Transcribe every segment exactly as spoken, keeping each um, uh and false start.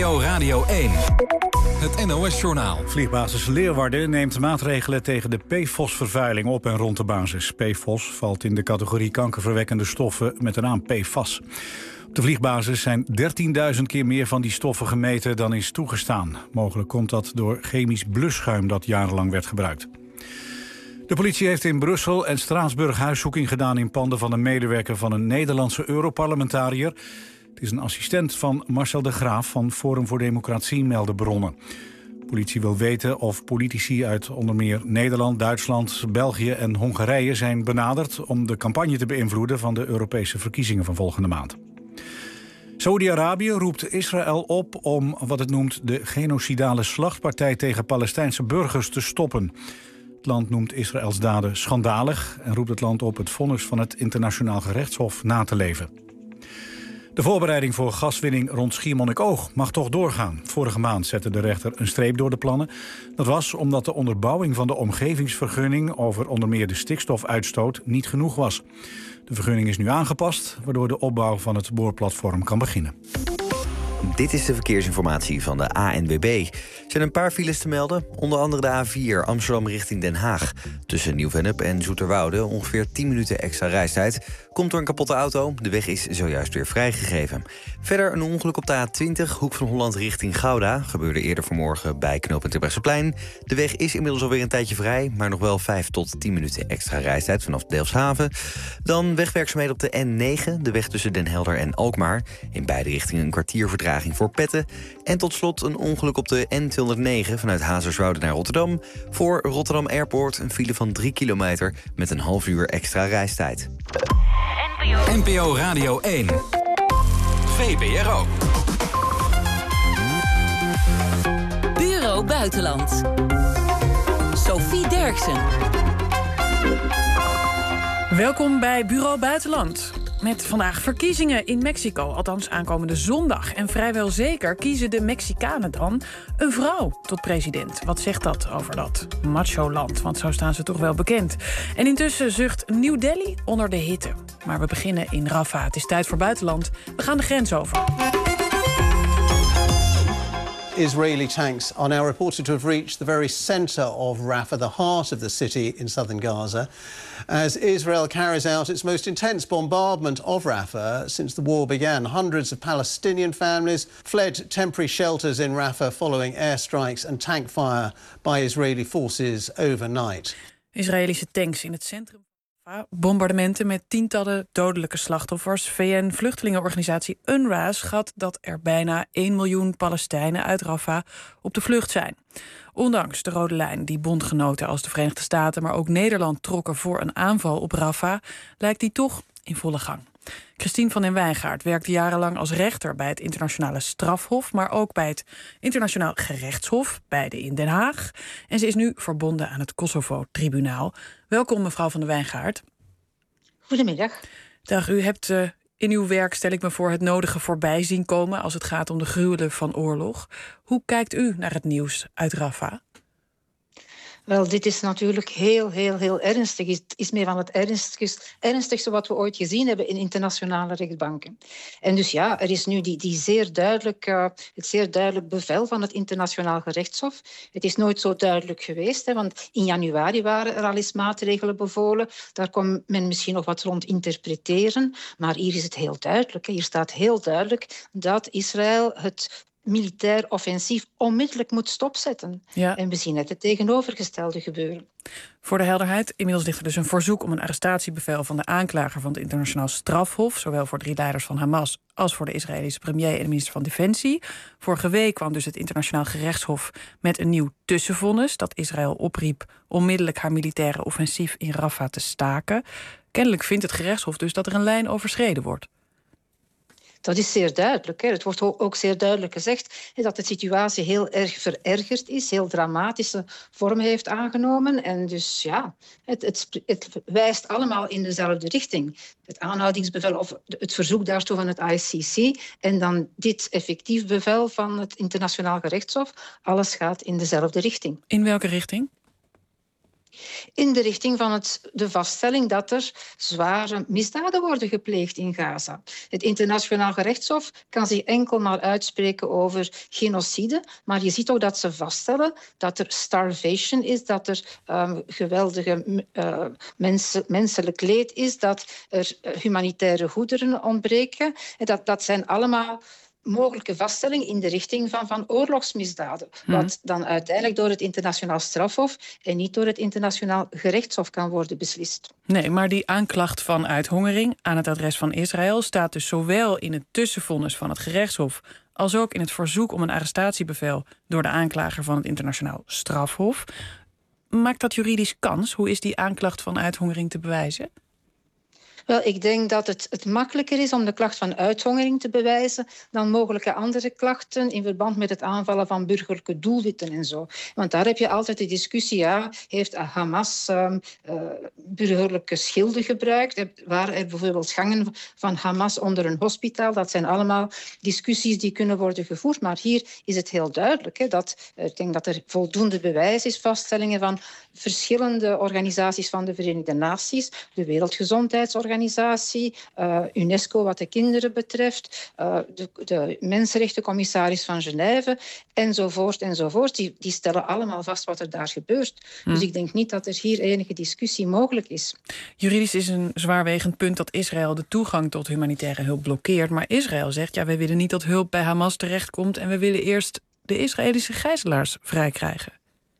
P O Radio één. Het N O S-journaal. Vliegbasis Leeuwarden neemt maatregelen tegen de P F O S-vervuiling op en rond de basis. P F O S valt in de categorie kankerverwekkende stoffen met de naam P F A S. Op de vliegbasis zijn dertienduizend keer meer van die stoffen gemeten dan is toegestaan. Mogelijk komt dat door chemisch blusschuim dat jarenlang werd gebruikt. De politie heeft in Brussel en Straatsburg huiszoeking gedaan in panden van een medewerker van een Nederlandse Europarlementariër. Het is een assistent van Marcel de Graaf van Forum voor Democratie, melden bronnen. De politie wil weten of politici uit onder meer Nederland, Duitsland, België en Hongarije zijn benaderd om de campagne te beïnvloeden van de Europese verkiezingen van volgende maand. Saoedi-Arabië roept Israël op om wat het noemt de genocidale slachtpartij tegen Palestijnse burgers te stoppen. Het land noemt Israëls daden schandalig en roept het land op het vonnis van het Internationaal Gerechtshof na te leven. De voorbereiding voor gaswinning rond Schiermonnikoog mag toch doorgaan. Vorige maand zette de rechter een streep door de plannen. Dat was omdat de onderbouwing van de omgevingsvergunning over onder meer de stikstofuitstoot niet genoeg was. De vergunning is nu aangepast, waardoor de opbouw van het boorplatform kan beginnen. Dit is de verkeersinformatie van de A N W B. Er zijn een paar files te melden, onder andere de A vier Amsterdam richting Den Haag. Tussen Nieuw-Vennep en Zoeterwoude ongeveer tien minuten extra reistijd. Komt door een kapotte auto, de weg is zojuist weer vrijgegeven. Verder een ongeluk op de A twintig, Hoek van Holland richting Gouda. Gebeurde eerder vanmorgen bij knooppunt Terbrechtseplein. De weg is inmiddels alweer een tijdje vrij, maar nog wel vijf tot tien minuten extra reistijd vanaf Delfshaven. Dan wegwerkzaamheden op de N negen, de weg tussen Den Helder en Alkmaar. In beide richtingen een kwartier vertraging voor Petten. En tot slot een ongeluk op de N tweehonderdnegen vanuit Hazerswoude naar Rotterdam. Voor Rotterdam Airport een file van drie kilometer met een half uur extra reistijd. N P O Radio één. V P R O. Bureau Buitenland. Sophie Derksen. Welkom bij Bureau Buitenland. Met vandaag verkiezingen in Mexico, althans aankomende zondag. En vrijwel zeker kiezen de Mexicanen dan een vrouw tot president. Wat zegt dat over dat macho-land? Want zo staan ze toch wel bekend. En intussen zucht New Delhi onder de hitte. Maar we beginnen in Rafah. Het is tijd voor buitenland. We gaan de grens over. Israeli tanks are now reported to have reached the very center of Rafah, the heart of the city in southern Gaza, as Israel carries out its most intense bombardment of Rafah since the war began. Hundreds of Palestinian families fled temporary shelters in Rafah following airstrikes and tank fire by Israeli forces overnight. Israëlische tanks in het centrum. Bombardementen met tientallen dodelijke slachtoffers. V N-vluchtelingenorganisatie U N R W A schat dat er bijna één miljoen Palestijnen uit Rafah op de vlucht zijn. Ondanks de rode lijn die bondgenoten als de Verenigde Staten, maar ook Nederland trokken voor een aanval op Rafah, lijkt die toch in volle gang. Christine van den Wijngaard werkte jarenlang als rechter bij het Internationale Strafhof, maar ook bij het Internationaal Gerechtshof, beide in Den Haag. En ze is nu verbonden aan het Kosovo-tribunaal. Welkom, mevrouw van den Wijngaard. Goedemiddag. Dag, u hebt uh, in uw werk, stel ik me voor, het nodige voorbij zien komen als het gaat om de gruwelen van oorlog. Hoe kijkt u naar het nieuws uit Rafah? Wel, dit is natuurlijk heel, heel, heel ernstig. Het is meer van het ernstigste, ernstigste wat we ooit gezien hebben in internationale rechtbanken. En dus ja, er is nu die, die zeer duidelijk, uh, het zeer duidelijk bevel van het Internationaal Gerechtshof. Het is nooit zo duidelijk geweest, hè, want in januari waren er al eens maatregelen bevolen. Daar kon men misschien nog wat rond interpreteren. Maar hier is het heel duidelijk. Hè. Hier staat heel duidelijk dat Israël het militair offensief onmiddellijk moet stopzetten. Ja. En we zien net het tegenovergestelde gebeuren. Voor de helderheid, inmiddels ligt er dus een verzoek om een arrestatiebevel van de aanklager van het Internationaal Strafhof, zowel voor drie leiders van Hamas als voor de Israëlische premier en de minister van Defensie. Vorige week kwam dus het Internationaal Gerechtshof met een nieuw tussenvonnis dat Israël opriep onmiddellijk haar militaire offensief in Rafah te staken. Kennelijk vindt het gerechtshof dus dat er een lijn overschreden wordt. Dat is zeer duidelijk. Hè. Het wordt ook zeer duidelijk gezegd dat de situatie heel erg verergerd is, heel dramatische vormen heeft aangenomen. En dus ja, het, het, het wijst allemaal in dezelfde richting. Het aanhoudingsbevel of het verzoek daartoe van het I C C en dan dit effectief bevel van het Internationaal Gerechtshof. Alles gaat in dezelfde richting. In welke richting? In de richting van het, de vaststelling dat er zware misdaden worden gepleegd in Gaza. Het internationaal gerechtshof kan zich enkel maar uitspreken over genocide, maar je ziet ook dat ze vaststellen dat er starvation is, dat er um, geweldige uh, mens, menselijk leed is, dat er uh, humanitaire goederen ontbreken. En dat, dat zijn allemaal mogelijke vaststelling in de richting van, van oorlogsmisdaden. Hmm. Wat dan uiteindelijk door het internationaal strafhof en niet door het internationaal gerechtshof kan worden beslist. Nee, maar die aanklacht van uithongering aan het adres van Israël staat dus zowel in het tussenvonnis van het gerechtshof als ook in het verzoek om een arrestatiebevel door de aanklager van het internationaal strafhof. Maakt dat juridisch kans? Hoe is die aanklacht van uithongering te bewijzen? Wel, ik denk dat het, het makkelijker is om de klacht van uithongering te bewijzen dan mogelijke andere klachten in verband met het aanvallen van burgerlijke doelwitten en zo. Want daar heb je altijd de discussie, ja, heeft Hamas uh, uh, burgerlijke schilden gebruikt? Waren er bijvoorbeeld gangen van Hamas onder een hospitaal? Dat zijn allemaal discussies die kunnen worden gevoerd. Maar hier is het heel duidelijk, hè, dat uh, ik denk dat er voldoende bewijs is, vaststellingen van verschillende organisaties van de Verenigde Naties, de Wereldgezondheidsorganisatie, Organisatie, uh, UNESCO wat de kinderen betreft, uh, de, de Mensenrechtencommissaris van Genève, enzovoort, enzovoort. Die, die stellen allemaal vast wat er daar gebeurt. Hmm. Dus ik denk niet dat er hier enige discussie mogelijk is. Juridisch is een zwaarwegend punt dat Israël de toegang tot humanitaire hulp blokkeert. Maar Israël zegt, ja, we willen niet dat hulp bij Hamas terechtkomt en we willen eerst de Israëlische gijzelaars vrijkrijgen.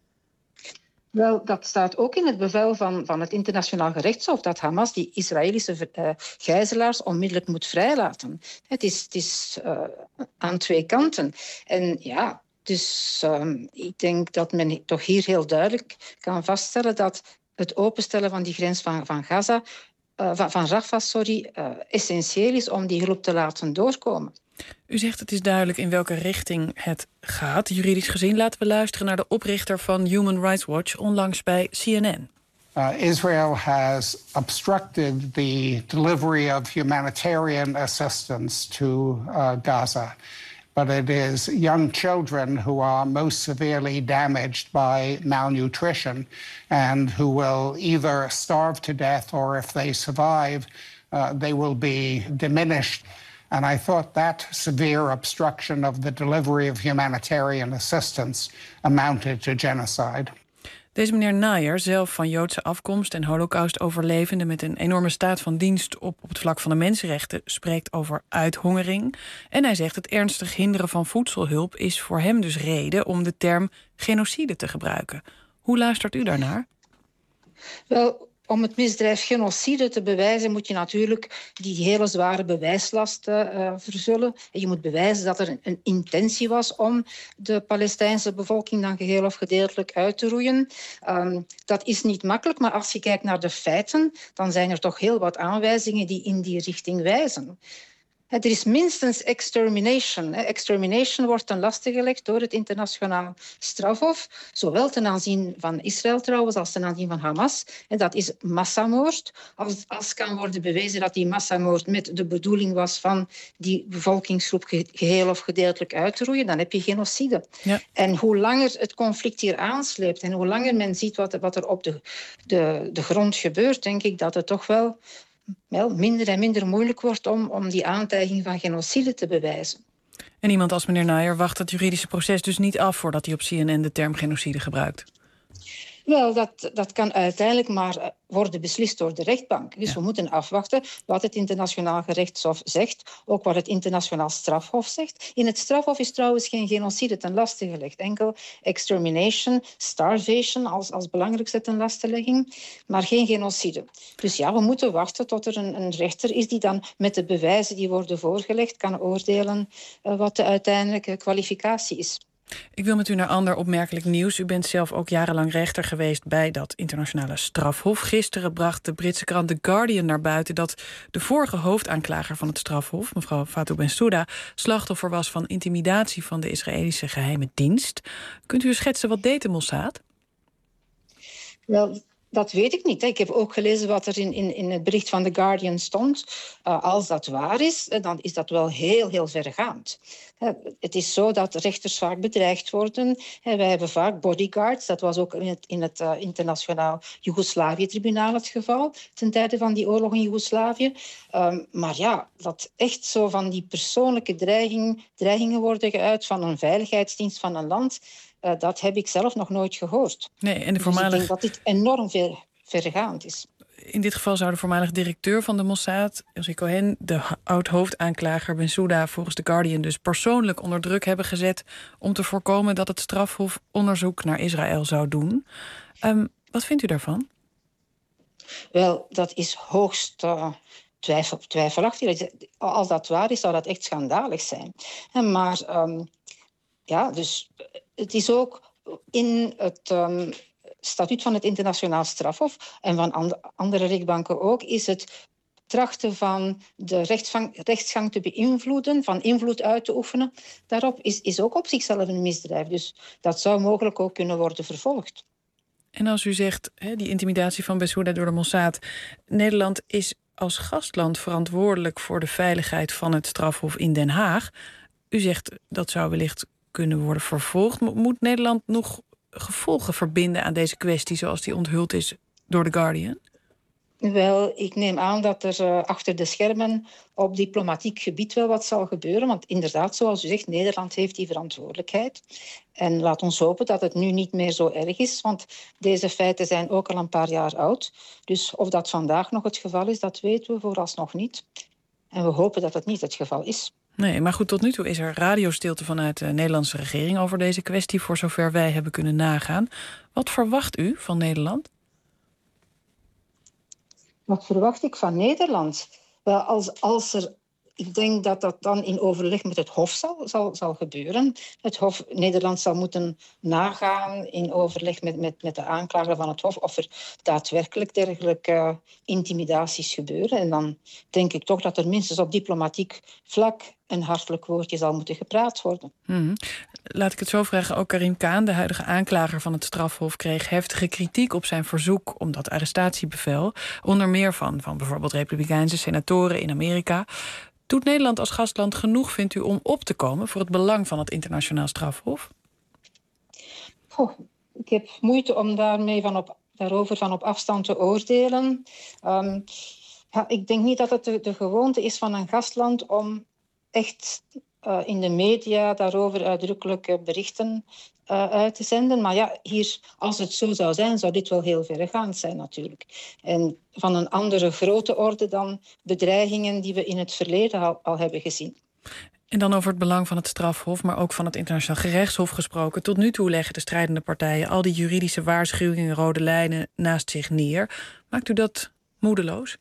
Wel, dat staat ook in het bevel van, van het internationaal gerechtshof, dat Hamas die Israëlische uh, gijzelaars onmiddellijk moet vrijlaten. Het is, het is uh, aan twee kanten. En ja, dus um, ik denk dat men toch hier heel duidelijk kan vaststellen dat het openstellen van die grens van, van Gaza, uh, van, van Rafah, sorry, uh, essentieel is om die hulp te laten doorkomen. U zegt het is duidelijk in welke richting het gaat. Juridisch gezien laten we luisteren naar de oprichter van Human Rights Watch onlangs bij C N N. Uh, Israel has obstructed the delivery of humanitarian assistance to uh, Gaza. But it is young children who are most severely damaged by malnutrition and who will either starve to death or if they survive, uh, they will be diminished. And I thought that severe obstruction of the delivery of humanitarian assistance amounted to genocide. Deze meneer Nair, zelf van Joodse afkomst en Holocaust-overlevende met een enorme staat van dienst op, op het vlak van de mensenrechten, spreekt over uithongering. En hij zegt het ernstig hinderen van voedselhulp is voor hem dus reden om de term genocide te gebruiken. Hoe luistert u daarnaar? Wel, om het misdrijf genocide te bewijzen moet je natuurlijk die hele zware bewijslasten uh, vervullen. En je moet bewijzen dat er een, een intentie was om de Palestijnse bevolking dan geheel of gedeeltelijk uit te roeien. Um, dat is niet makkelijk, maar als je kijkt naar de feiten, dan zijn er toch heel wat aanwijzingen die in die richting wijzen. Er is minstens extermination. Extermination wordt ten laste gelegd door het internationaal strafhof, zowel ten aanzien van Israël trouwens als ten aanzien van Hamas. En dat is massamoord. Als, als kan worden bewezen dat die massamoord met de bedoeling was van die bevolkingsgroep geheel of gedeeltelijk uit te roeien, dan heb je genocide. Ja. En hoe langer het conflict hier aansleept en hoe langer men ziet wat, wat er op de, de, de grond gebeurt, denk ik dat het toch wel Wel, minder en minder moeilijk wordt om, om die aantijging van genocide te bewijzen. En iemand als meneer Nair wacht het juridische proces dus niet af voordat hij op C N N de term genocide gebruikt? Wel, dat, dat kan uiteindelijk maar worden beslist door de rechtbank. Dus ja. we moeten afwachten wat het internationaal gerechtshof zegt, ook wat het internationaal strafhof zegt. In het strafhof is trouwens geen genocide ten laste gelegd. Enkel extermination, starvation als, als belangrijkste ten lastelegging, maar geen genocide. Dus ja, we moeten wachten tot er een, een rechter is die dan met de bewijzen die worden voorgelegd kan oordelen uh, wat de uiteindelijke kwalificatie is. Ik wil met u naar ander opmerkelijk nieuws. U bent zelf ook jarenlang rechter geweest bij dat internationale strafhof. Gisteren bracht de Britse krant The Guardian naar buiten dat de vorige hoofdaanklager van het strafhof, mevrouw Fatou Bensouda, slachtoffer was van intimidatie van de Israëlische geheime dienst. Kunt u schetsen wat deed de Mossad? Wel, Dat weet ik niet. Hè. Ik heb ook gelezen wat er in, in, in het bericht van The Guardian stond. Uh, als dat waar is, dan is dat wel heel, heel vergaand. Uh, het is zo dat rechters vaak bedreigd worden. Uh, wij hebben vaak bodyguards. Dat was ook in het, in het uh, internationaal Joegoslavië-tribunaal het geval, ten tijde van die oorlog in Joegoslavië. Um, maar ja, dat echt zo van die persoonlijke dreiging, dreigingen worden geuit van een veiligheidsdienst van een land... Uh, dat heb ik zelf nog nooit gehoord. Nee, en de voormalig... Dus ik denk dat dit enorm veel vergaand is. In dit geval zou de voormalig directeur van de Mossad, Yossi Cohen, de oud-hoofdaanklager Bensouda volgens The Guardian dus persoonlijk onder druk hebben gezet om te voorkomen dat het strafhof onderzoek naar Israël zou doen. Um, wat vindt u daarvan? Wel, dat is hoogst uh, twijfel, twijfelachtig. Als dat waar is, zou dat echt schandalig zijn. Maar um, ja, dus het is ook in het um, statuut van het internationaal strafhof en van and- andere rechtbanken ook, is het trachten van de rechtsgang, rechtsgang te beïnvloeden, van invloed uit te oefenen, daarop is, is ook op zichzelf een misdrijf. Dus dat zou mogelijk ook kunnen worden vervolgd. En als u zegt, hè, die intimidatie van Bensouda door de Mossad, Nederland is als gastland verantwoordelijk voor de veiligheid van het strafhof in Den Haag. U zegt dat zou wellicht kunnen worden vervolgd. Moet Nederland nog gevolgen verbinden aan deze kwestie zoals die onthuld is door The Guardian? Wel, ik neem aan dat er uh, achter de schermen op diplomatiek gebied wel wat zal gebeuren. Want inderdaad, zoals u zegt, Nederland heeft die verantwoordelijkheid. En laat ons hopen dat het nu niet meer zo erg is. Want deze feiten zijn ook al een paar jaar oud. Dus of dat vandaag nog het geval is, dat weten we vooralsnog niet. En we hopen dat het niet het geval is. Nee, maar goed, tot nu toe is er radiostilte vanuit de Nederlandse regering over deze kwestie, voor zover wij hebben kunnen nagaan. Wat verwacht u van Nederland? Wat verwacht ik van Nederland? Wel, als, als er, ik denk dat dat dan in overleg met het Hof zal, zal, zal gebeuren. Het Hof, Nederland zal moeten nagaan in overleg met, met, met de aanklager van het Hof of er daadwerkelijk dergelijke uh, intimidaties gebeuren. En dan denk ik toch dat er minstens op diplomatiek vlak een hartelijk woordje zal moeten gepraat worden. Hmm. Laat ik het zo vragen. Ook Karim Khan, de huidige aanklager van het strafhof, kreeg heftige kritiek op zijn verzoek om dat arrestatiebevel. Onder meer van, van bijvoorbeeld republikeinse senatoren in Amerika. Doet Nederland als gastland genoeg, vindt u, om op te komen voor het belang van het internationaal strafhof? Oh, ik heb moeite om daarmee van op, daarover van op afstand te oordelen. Um, ja, ik denk niet dat het de, de gewoonte is van een gastland om echt uh, in de media daarover uitdrukkelijke berichten uh, uit te zenden. Maar ja, hier, als het zo zou zijn, zou dit wel heel verregaand zijn natuurlijk. En van een andere grote orde dan bedreigingen die we in het verleden al, al hebben gezien. En dan over het belang van het strafhof, maar ook van het internationaal gerechtshof gesproken. Tot nu toe leggen de strijdende partijen al die juridische waarschuwingen, rode lijnen naast zich neer. Maakt u dat moedeloos?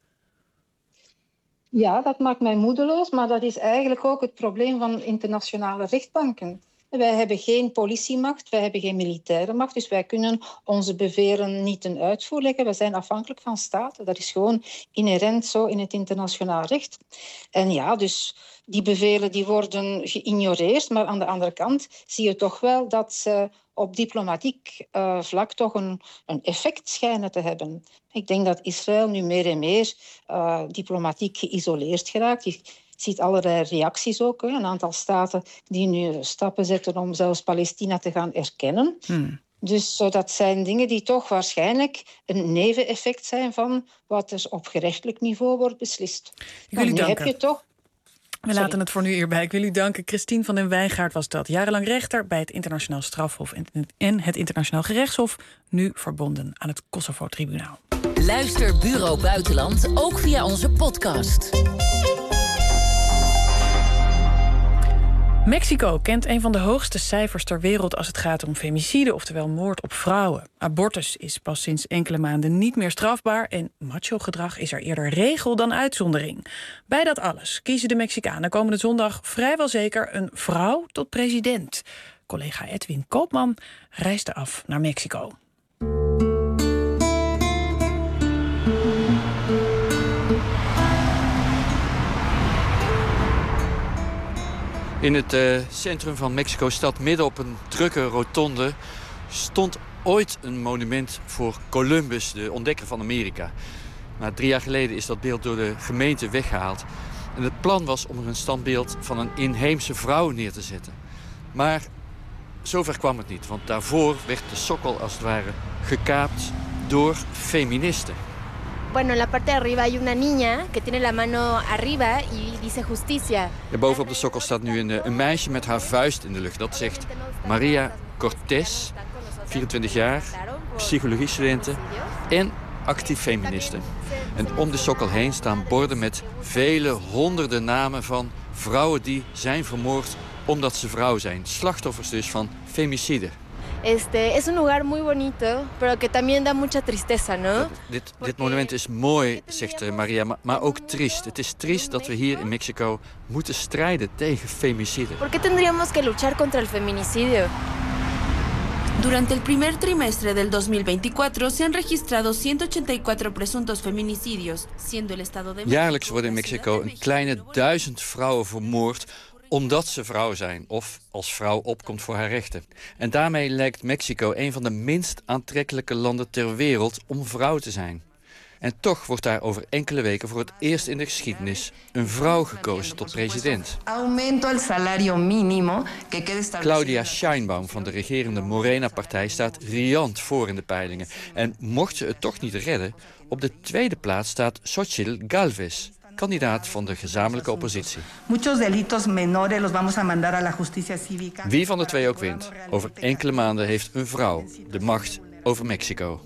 Ja, dat maakt mij moedeloos, maar dat is eigenlijk ook het probleem van internationale rechtbanken. Wij hebben geen politiemacht, wij hebben geen militaire macht, dus wij kunnen onze bevelen niet ten uitvoer leggen. We zijn afhankelijk van staten. Dat is gewoon inherent zo in het internationaal recht. En ja, dus die bevelen die worden geïgnoreerd, maar aan de andere kant zie je toch wel dat ze op diplomatiek uh, vlak toch een, een effect schijnen te hebben. Ik denk dat Israël nu meer en meer uh, diplomatiek geïsoleerd geraakt. Je ziet allerlei reacties ook. Hè. Een aantal staten die nu stappen zetten om zelfs Palestina te gaan erkennen. Hmm. Dus uh, dat zijn dingen die toch waarschijnlijk een neveneffect zijn van wat er op gerechtelijk niveau wordt beslist. Ik wil u nu danken. heb je toch... We Sorry. laten het voor nu hierbij. Ik wil u danken. Christine van den Wijngaard was dat. Jarenlang rechter bij het Internationaal Strafhof en het Internationaal Gerechtshof. Nu verbonden aan het Kosovo-tribunaal. Luister Bureau Buitenland ook via onze podcast. Mexico kent een van de hoogste cijfers ter wereld als het gaat om femicide, oftewel moord op vrouwen. Abortus is pas sinds enkele maanden niet meer strafbaar en macho-gedrag is er eerder regel dan uitzondering. Bij dat alles kiezen de Mexicanen komende zondag vrijwel zeker een vrouw tot president. Collega Edwin Koopman reisde af naar Mexico. In het uh, centrum van Mexico-stad, midden op een drukke rotonde, stond ooit een monument voor Columbus, de ontdekker van Amerika. Maar drie jaar geleden is dat beeld door de gemeente weggehaald. En het plan was om er een standbeeld van een inheemse vrouw neer te zetten. Maar zover kwam het niet, want daarvoor werd de sokkel als het ware gekaapt door feministen. Bueno, en la parte de arriba hay una niña que tiene la mano arriba y dice justicia. Ja, bovenop de sokkel staat nu een, een meisje met haar vuist in de lucht. Dat zegt Maria Cortés, vierentwintig jaar, psychologiestudenten en actief feministe. En om de sokkel heen staan borden met vele honderden namen van vrouwen die zijn vermoord omdat ze vrouw zijn. Slachtoffers dus van femicide. Este, es un lugar muy bonito, pero que también da mucha tristeza, ¿no? Ja, dit, dit monument is mooi, zegt uh, Maria, maar, maar ook triest. Het is triest dat we hier in Mexico moeten strijden tegen femicide. ¿Por qué tendríamos que luchar contra el feminicidio? Durante el primer trimestre del dos mil veinticuatro se han registrado ciento ochenta y cuatro presuntos feminicidios, siendo el estado de... Jaarlijks worden in Mexico een kleine duizend vrouwen vermoord omdat ze vrouw zijn of als vrouw opkomt voor haar rechten. En daarmee lijkt Mexico een van de minst aantrekkelijke landen ter wereld om vrouw te zijn. En toch wordt daar over enkele weken voor het eerst in de geschiedenis een vrouw gekozen tot president. Claudia Sheinbaum van de regerende Morena-partij staat riant voor in de peilingen. En mocht ze het toch niet redden, op de tweede plaats staat Xochitl Gálvez, kandidaat van de gezamenlijke oppositie. Wie van de twee ook wint, over enkele maanden heeft een vrouw de macht over Mexico.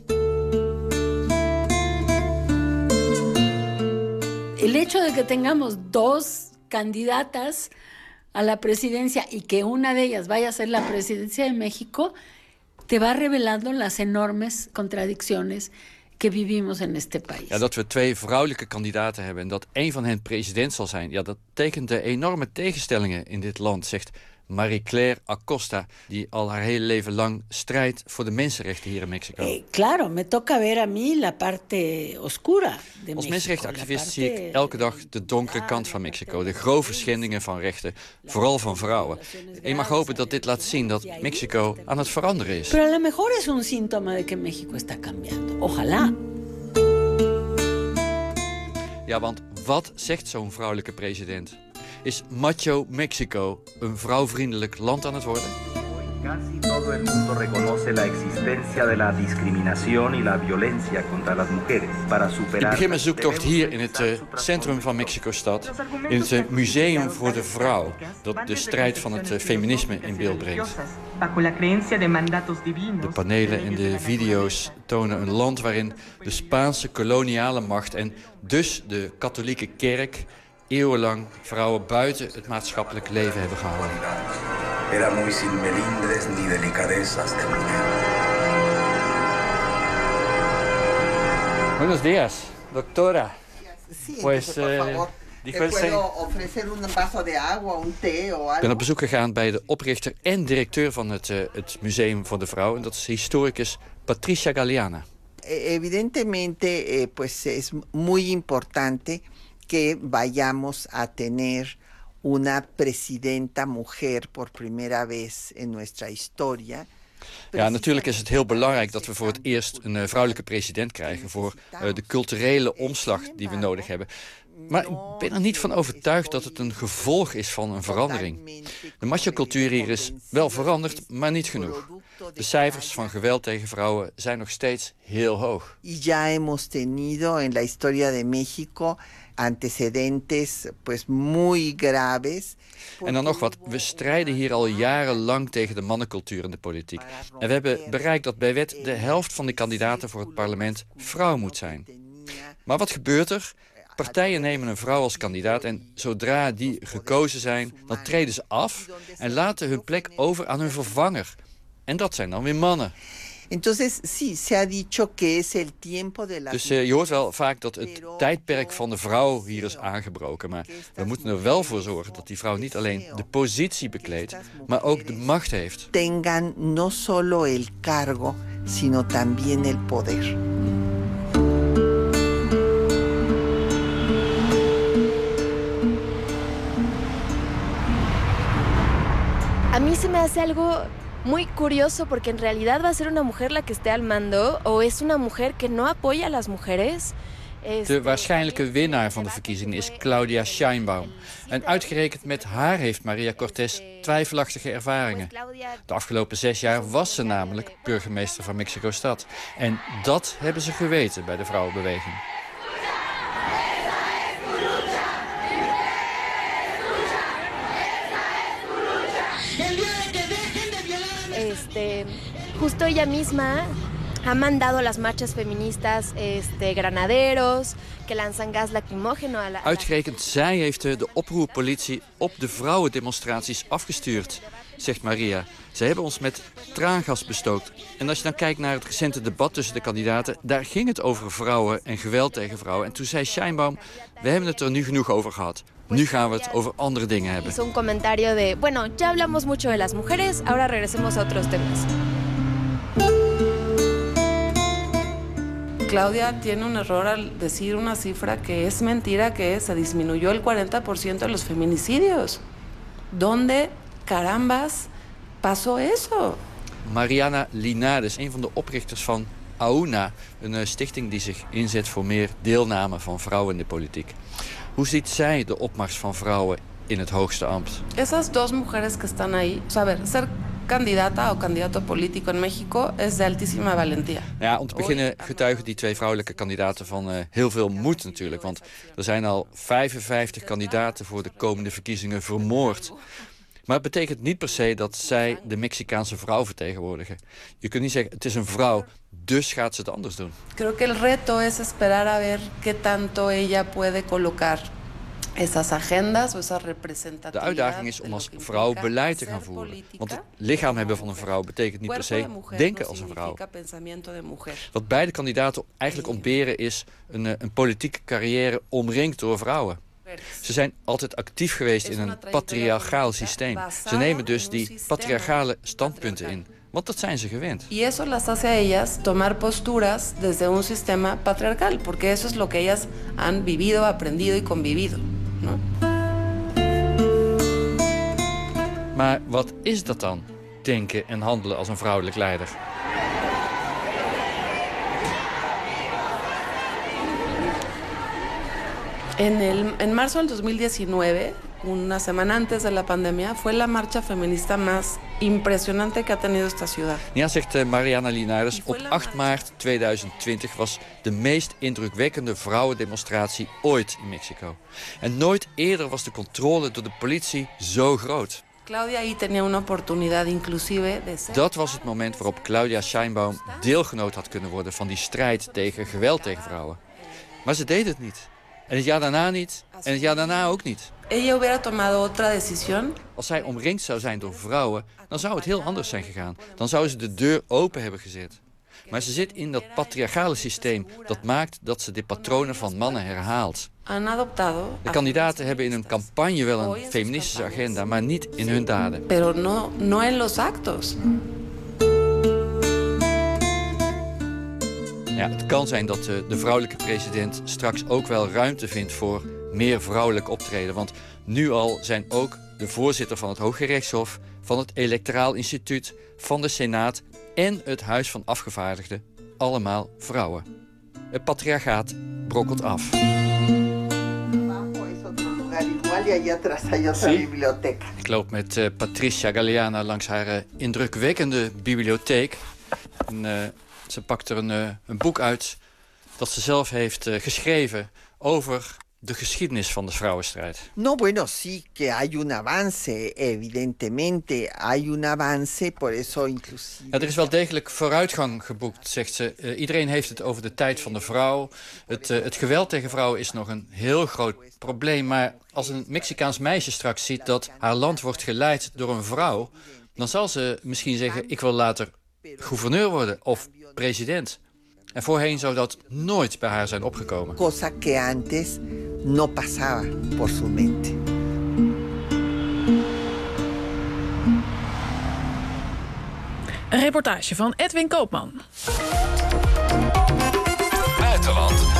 El hecho de que tengamos dos candidatas a la presidencia y que una de ellas vaya a ser la presidencia de México, te va revelando las enormes contradicciones que vivimos en este país. Ja, dat we twee vrouwelijke kandidaten hebben en dat één van hen president zal zijn, ja, dat tekent de enorme tegenstellingen in dit land, zegt Marie-Claire Acosta, die al haar hele leven lang strijdt voor de mensenrechten hier in Mexico. Eh, claro, me toca ver a mí la parte oscura de Mexico. Als mensenrechtenactivist zie ik elke dag de donkere kant van Mexico, de grove schendingen van rechten, vooral van vrouwen. En je mag hopen dat dit laat zien dat Mexico aan het veranderen is. Pero a lo mejor es un síntoma de que México está cambiando. Ojalá. Ja, want wat zegt zo'n vrouwelijke president? Is macho Mexico een vrouwvriendelijk land aan het worden? Casi todo el mundo reconoce la existencia de la discriminación y la violencia contra las mujeres. Para superar. Ik begin mijn zoektocht hier in het uh, centrum van Mexico-stad, in het uh, Museum voor de Vrouw, dat de strijd van het uh, feminisme in beeld brengt. De panelen en de video's tonen een land waarin de Spaanse koloniale macht en dus de katholieke kerk eeuwenlang vrouwen buiten het maatschappelijk leven hebben gehouden. Era muy sin melindres ni delicadezas de mujer. Buenos días, doctora. Sí, pues, por eh, favor. dijo el puedo ofrecer un vaso de agua, un té o algo. Ik ben op bezoek gegaan bij de oprichter en directeur van het, uh, het Museum voor de Vrouw. En dat is historicus Patricia Galeana. Evidentemente, eh, pues es muy importante que vayamos a tener una presidenta mujer por primera vez en nuestra historia. Ja, natuurlijk is het heel belangrijk dat we voor het eerst een uh, vrouwelijke president krijgen voor uh, de culturele omslag die we nodig hebben. Maar ik ben er niet van overtuigd dat het een gevolg is van een verandering. De macho-cultuur hier is wel veranderd, maar niet genoeg. De cijfers van geweld tegen vrouwen zijn nog steeds heel hoog. Y ya hemos tenido en la historia de México antecedentes pues muy graves. En dan nog wat, we strijden hier al jarenlang tegen de mannencultuur in de politiek. En we hebben bereikt dat bij wet de helft van de kandidaten voor het parlement vrouw moet zijn. Maar wat gebeurt er? Partijen nemen een vrouw als kandidaat en zodra die gekozen zijn, dan treden ze af en laten hun plek over aan hun vervanger. En dat zijn dan weer mannen. Entonces, sí, se ha dicho que es el tiempo de la... Dus uh, je hoort wel vaak dat het tijdperk van de vrouw hier is aangebroken. Maar we moeten er wel voor zorgen dat die vrouw niet alleen de positie bekleedt, maar ook de macht heeft. Tengan no solo el cargo, sino también el poder. A mí se me hace algo muy curioso porque en realidad va a ser una mujer la que esté al mando o es una mujer que no apoya a las mujeres. De waarschijnlijke winnaar van de verkiezingen is Claudia Sheinbaum. En uitgerekend met haar heeft Maria Cortés twijfelachtige ervaringen. De afgelopen zes jaar was ze namelijk burgemeester van Mexico-stad. En dat hebben ze geweten bij de vrouwenbeweging. Este, justo ella misma ha mandado las marchas feministas este, granaderos que lanzan gas lacrimógeno a la... Uitgerekend zij heeft de oproerpolitie op de vrouwendemonstraties afgestuurd, zegt Maria. Ze hebben ons met traangas bestookt. En als je dan kijkt naar het recente debat tussen de kandidaten, daar ging het over vrouwen en geweld tegen vrouwen. En toen zei Sheinbaum, we hebben het er nu genoeg over gehad. Nu gaan we het over andere dingen hebben. Hizo un comentario de, bueno, ya hablamos mucho de las mujeres, ahora regresemos a otros temas. Claudia tiene un error al decir una cifra que es mentira, que se disminuyó el cuarenta por ciento de los feminicidios. ¿Dónde, carambas, pasó eso? Mariana Linares, een van de oprichters van AUNA, een stichting die zich inzet voor meer deelname van vrouwen in de politiek. Hoe ziet zij de opmars van vrouwen in het hoogste ambt? Esas dos mujeres que están ahí, o sea, a ver, ser candidata o candidato político en México es de altísima valentía. Ja, om te beginnen getuigen die twee vrouwelijke kandidaten van uh, heel veel moed natuurlijk. Want er zijn al vijfenvijftig kandidaten voor de komende verkiezingen vermoord. Maar het betekent niet per se dat zij de Mexicaanse vrouw vertegenwoordigen. Je kunt niet zeggen, het is een vrouw, dus gaat ze het anders doen. Creo que el reto es esperar a ver qué tanto ella puede colocar esas agendas o esa representatividad. De uitdaging is om als vrouw beleid te gaan voeren. Want het lichaam hebben van een vrouw betekent niet per se denken als een vrouw. Wat beide kandidaten eigenlijk ontberen is een, een politieke carrière omringd door vrouwen. Ze zijn altijd actief geweest in een patriarchaal systeem. Ze nemen dus die patriarchale standpunten in. Want dat zijn ze gewend. Y eso las hace a ellas tomar posturas desde un sistema patriarcal, porque eso es lo que ellas han vivido, aprendido y convivido, ¿no? Maar wat is dat dan? Denken en handelen als een vrouwelijk leider. En, el, en marzo del dos mil diecinueve, una semana antes de la pandemia, fue la marcha feminista más impresionante que ha tenido esta ciudad. Ja, zegt Mariana Linares, op acht maart tweeduizend twintig was de meest indrukwekkende vrouwendemonstratie ooit in Mexico. En nooit eerder was de controle door de politie zo groot. Claudia ahí tenía una oportunidad inclusive de ser... Dat was het moment waarop Claudia Sheinbaum deelgenoot had kunnen worden van die strijd tegen geweld tegen vrouwen. Maar ze deed het niet. En het jaar daarna niet. En het jaar daarna ook niet. Ella hubiera tomado otra decisión. Als zij omringd zou zijn door vrouwen, dan zou het heel anders zijn gegaan. Dan zou ze de deur open hebben gezet. Maar ze zit in dat patriarchale systeem. Dat maakt dat ze de patronen van mannen herhaalt. De kandidaten hebben in hun campagne wel een feministische agenda, maar niet in hun daden. Pero no, no en los actos. Ja, het kan zijn dat de, de vrouwelijke president straks ook wel ruimte vindt voor meer vrouwelijk optreden. Want nu al zijn ook de voorzitter van het Hooggerechtshof, van het Electoraal Instituut, van de Senaat en het Huis van Afgevaardigden allemaal vrouwen. Het patriarchaat brokkelt af. Ik loop met uh, Patricia Galeana langs haar uh, indrukwekkende bibliotheek. En, uh, ze pakt er een, uh, een boek uit dat ze zelf heeft uh, geschreven over de geschiedenis van de vrouwenstrijd. No, bueno, sí que hay un avance, evidentemente hay un avance, por eso inclusive... Ja, er is wel degelijk vooruitgang geboekt, zegt ze. Uh, iedereen heeft het over de tijd van de vrouw. Het, uh, het geweld tegen vrouwen is nog een heel groot probleem. Maar als een Mexicaans meisje straks ziet dat haar land wordt geleid door een vrouw, dan zal ze misschien zeggen, ik wil later gouverneur worden of president. En voorheen zou dat nooit bij haar zijn opgekomen. Cosa que antes no pasaba por su mente. Een reportage van Edwin Koopman. Buitenland.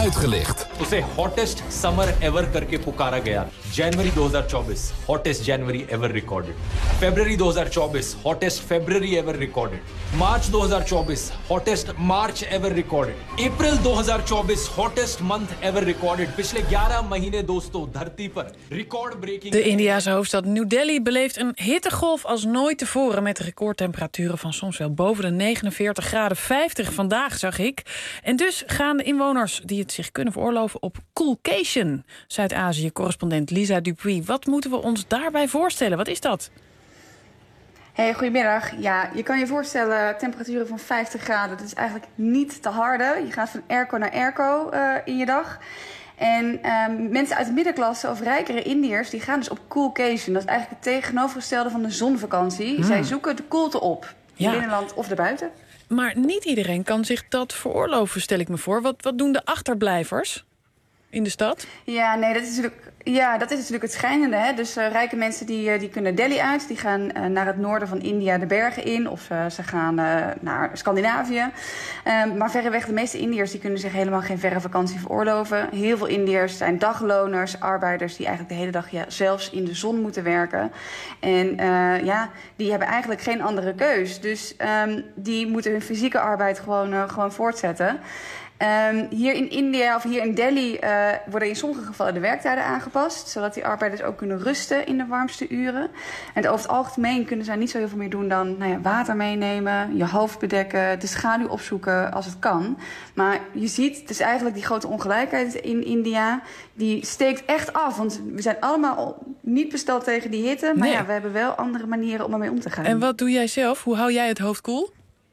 uitgelicht. उसे hottest summer ever करके पुकारा गया. January twenty twenty-four, hottest January ever recorded. February twenty twenty-four, hottest February ever recorded. March twenty twenty-four, hottest March ever recorded. April twenty twenty-four, hottest month ever recorded. पिछले eleven महीने दोस्तों धरती पर record breaking. De Indiase hoofdstad New Delhi beleeft een hittegolf als nooit tevoren met recordtemperaturen van soms wel boven de negenenveertig graden. vijftig vandaag zag ik. En dus gaan de inwoners die het zich kunnen veroorloven op Coolcation. Zuid-Azië-correspondent Lisa Dupuy. Wat moeten we ons daarbij voorstellen? Wat is dat? Hey, goedemiddag. Ja, je kan je voorstellen, temperaturen van vijftig graden. Dat is eigenlijk niet te harde. Je gaat van airco naar airco uh, in je dag. En um, mensen uit de middenklasse of rijkere Indiërs die gaan dus op Coolcation. Dat is eigenlijk het tegenovergestelde van de zonvakantie. Hmm. Zij zoeken de koelte op. In Ja. binnenland of daarbuiten. Maar niet iedereen kan zich dat veroorloven, stel ik me voor. Wat, wat doen de achterblijvers in de stad? Ja, nee, dat is natuurlijk, ja, dat is natuurlijk het schijnende. Hè? Dus uh, rijke mensen die, uh, die kunnen Delhi uit. Die gaan uh, naar het noorden van India de bergen in. Of uh, ze gaan uh, naar Scandinavië. Um, maar verreweg de meeste Indiërs die kunnen zich helemaal geen verre vakantie veroorloven. Heel veel Indiërs zijn dagloners, arbeiders die eigenlijk de hele dag ja, zelfs in de zon moeten werken. En uh, ja, die hebben eigenlijk geen andere keus. Dus um, die moeten hun fysieke arbeid gewoon, uh, gewoon voortzetten. Um, hier in India of hier in Delhi uh, worden in sommige gevallen de werktijden aangepast, zodat die arbeiders ook kunnen rusten in de warmste uren. En over het algemeen kunnen zij niet zo heel veel meer doen dan nou ja, water meenemen, je hoofd bedekken, de schaduw opzoeken als het kan. Maar je ziet, het is eigenlijk die grote ongelijkheid in India, die steekt echt af. Want we zijn allemaal niet besteld tegen die hitte, maar Nee. ja, we hebben wel andere manieren om ermee om te gaan. En wat doe jij zelf? Hoe hou jij het hoofd koel?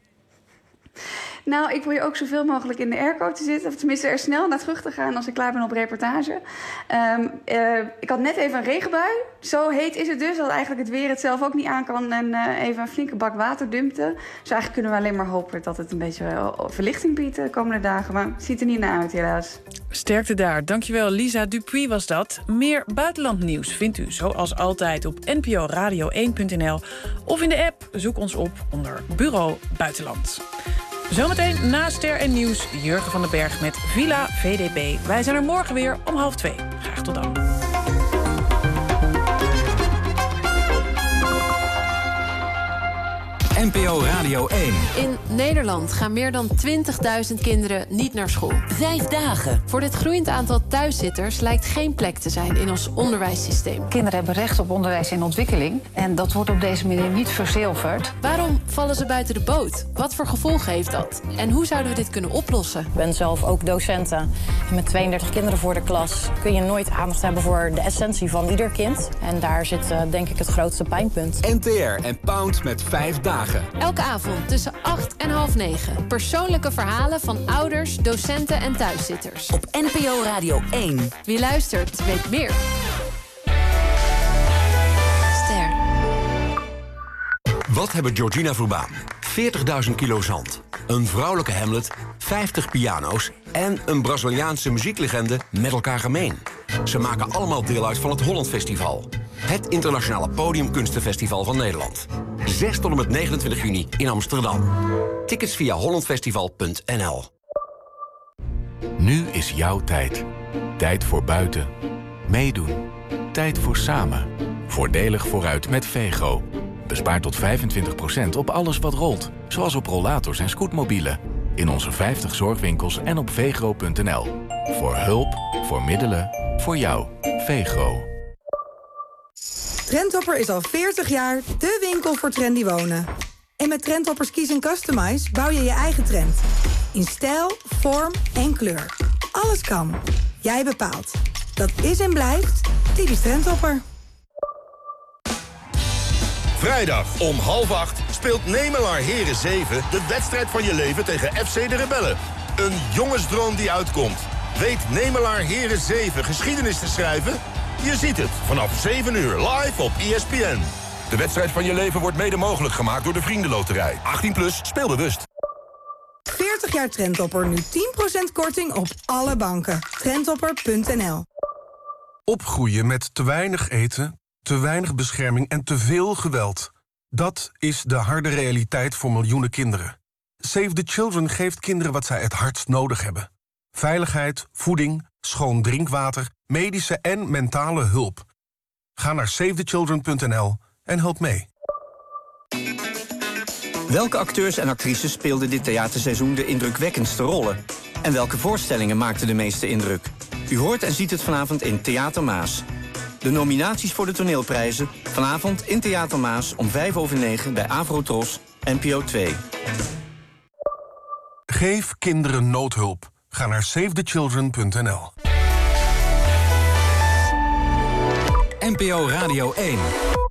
Nou, ik probeer ook zoveel mogelijk in de airco te zitten. Of tenminste er snel naar terug te gaan als ik klaar ben op reportage. Um, uh, ik had net even een regenbui. Zo heet is het dus, dat eigenlijk het weer het zelf ook niet aan kan. En uh, even een flinke bak water dumpte. Dus eigenlijk kunnen we alleen maar hopen dat het een beetje uh, verlichting biedt de komende dagen. Maar het ziet er niet naar uit, helaas. Sterkte daar. Dankjewel, Lisa Dupuy was dat. Meer buitenlandnieuws vindt u zoals altijd op n p o radio één punt n l. Of in de app, zoek ons op onder Bureau Buitenland. Zometeen na Ster en Nieuws, Jurgen van den Berg met Villa V D B. Wij zijn er morgen weer om half twee. Graag tot dan. N P O Radio één. In Nederland gaan meer dan twintigduizend kinderen niet naar school. Vijf dagen. Voor dit groeiend aantal thuiszitters lijkt geen plek te zijn in ons onderwijssysteem. Kinderen hebben recht op onderwijs en ontwikkeling. En dat wordt op deze manier niet verzilverd. Waarom vallen ze buiten de boot? Wat voor gevolgen heeft dat? En hoe zouden we dit kunnen oplossen? Ik ben zelf ook docenten. En met tweeëndertig kinderen voor de klas kun je nooit aandacht hebben voor de essentie van ieder kind. En daar zit uh, denk ik het grootste pijnpunt. N T R en Pound met vijf dagen. Elke avond tussen acht en half negen. Persoonlijke verhalen van ouders, docenten en thuiszitters. Op N P O Radio één. Wie luistert, weet meer. Ster. Wat hebben Georgina Verbaan, veertigduizend kilo zand, een vrouwelijke Hamlet, vijftig piano's en een Braziliaanse muzieklegende met elkaar gemeen? Ze maken allemaal deel uit van het Holland Festival. Het internationale podiumkunstenfestival van Nederland. zes tot en met negenentwintig juni in Amsterdam. Tickets via hollandfestival punt n l. Nu is jouw tijd. Tijd voor buiten. Meedoen. Tijd voor samen. Voordelig vooruit met Vego. Bespaar tot vijfentwintig procent op alles wat rolt. Zoals op rollators en scootmobielen. In onze vijftig zorgwinkels en op vegro punt n l. Voor hulp, voor middelen, voor jou. Vegro. Trendhopper is al veertig jaar de winkel voor trendy wonen. En met Trendhoppers Kies en Customize bouw je je eigen trend. In stijl, vorm en kleur. Alles kan. Jij bepaalt. Dat is en blijft typisch Trendhopper. Vrijdag om half acht speelt Nemelaar Heren zeven de wedstrijd van je leven tegen F C de Rebellen. Een jongensdroom die uitkomt. Weet Nemelaar Heren zeven geschiedenis te schrijven? Je ziet het vanaf zeven uur live op E S P N. De wedstrijd van je leven wordt mede mogelijk gemaakt door de Vriendenloterij. achttien plus, speel bewust. veertig jaar Trendhopper, nu tien procent korting op alle banken. Trendhopper punt n l. Opgroeien met te weinig eten, te weinig bescherming en te veel geweld. Dat is de harde realiteit voor miljoenen kinderen. Save the Children geeft kinderen wat zij het hardst nodig hebben. Veiligheid, voeding, schoon drinkwater, medische en mentale hulp. Ga naar save the children punt n l en help mee. Welke acteurs en actrices speelden dit theaterseizoen de indrukwekkendste rollen? En welke voorstellingen maakten de meeste indruk? U hoort en ziet het vanavond in Theater Maas. De nominaties voor de toneelprijzen vanavond in Theater Maas om vijf over negen bij Avrotros, N P O twee. Geef kinderen noodhulp. Ga naar save the children punt n l. N P O Radio één.